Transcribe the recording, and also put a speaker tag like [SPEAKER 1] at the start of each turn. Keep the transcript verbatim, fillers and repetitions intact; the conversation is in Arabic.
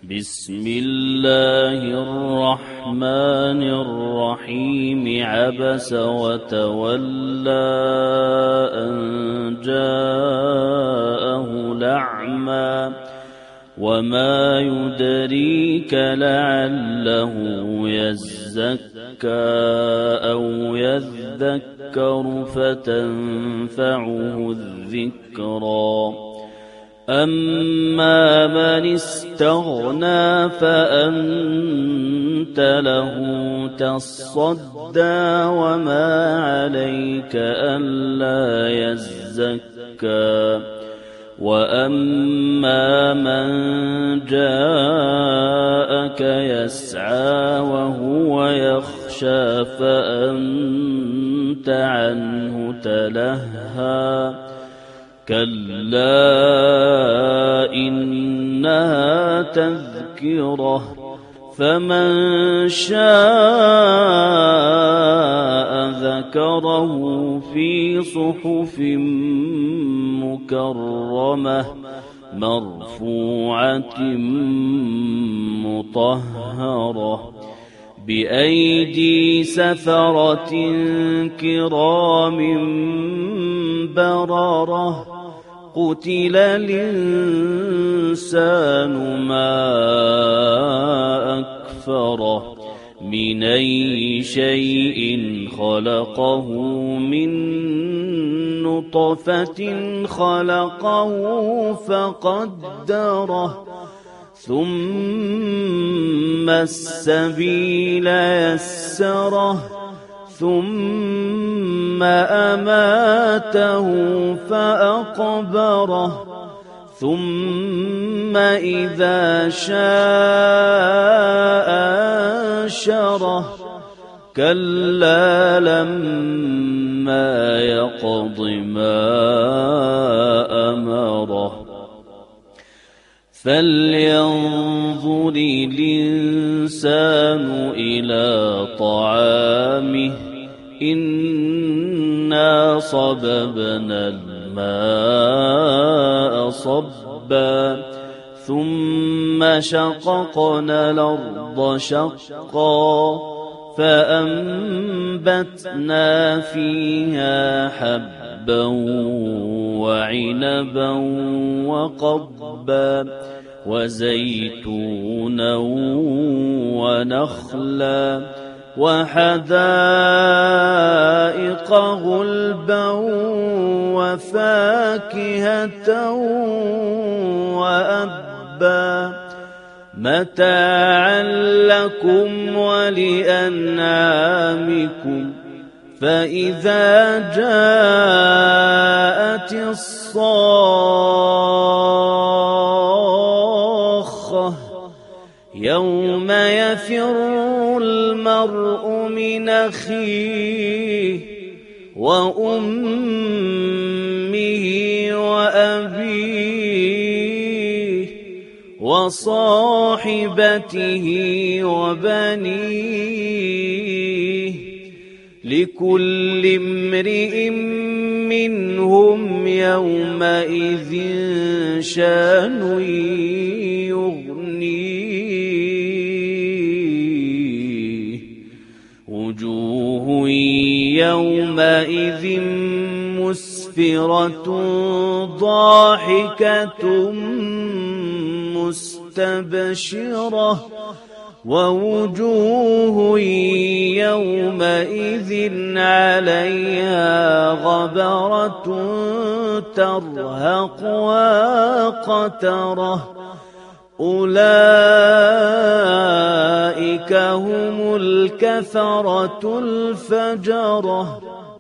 [SPEAKER 1] بسم الله الرحمن الرحيم عبس وتولى أن جاءه الأعمى وما يدريك لعله يزكى أو يذكر فتنفعه الذكرى أما من استغنى فأنت له تصدى وما عليك ألا يزكى وأما من جاءك يسعى وهو يخشى فأنت عنه تلهى كلا إنها تذكرة فمن شاء ذكره في صحف مكرمة مرفوعة مطهرة بأيدي سفرة كرام بررة قتل الإنسان ما أكفره من أي شيء خلقه من نطفة خلقه فقدره ثم السبيل يسره ثم أماته فأقبره ثم إذا شاء أنشره كلا لما يقض ما أمره فلينظر الإنسان إلى طعامه إنا صببنا الماء صبا ثم شققنا الأرض شقا فأنبتنا فيها حبا وعنبا وقضبا وزيتونا ونخلا وحدائق غلبا وفاكهة وأبا متاعا لكم ولأنعامكم فإذا جاءت الصاخة يوم يفر المرء من أخيه وأمه وأبيه وصاحبته وبنيه لكل امرئ منهم يومئذ شان يغنيه وجوه يومئذ مسفرة ضاحكة مستبشرة ووجوه يومئذ عليها غبرة ترهقها قترة أولئك هم الكفرة الفجرة.